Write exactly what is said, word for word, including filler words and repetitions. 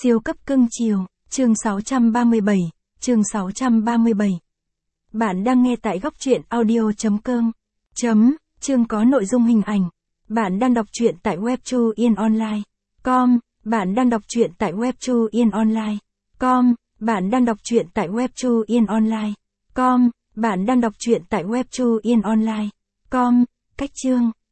Siêu cấp cưng chiều, chương sáu trăm ba mươi bảy, chương sáu trăm ba mươi bảy. Bạn đang nghe tại góc truyện audio.com. Chấm, chương có nội dung hình ảnh. Bạn đang đọc truyện tại web chu yên online chấm com. Bạn đang đọc truyện tại web chu yên online chấm com. Bạn đang đọc truyện tại web chu yên online chấm com. Bạn đang đọc truyện tại web chu yên online chấm com. Cách chương.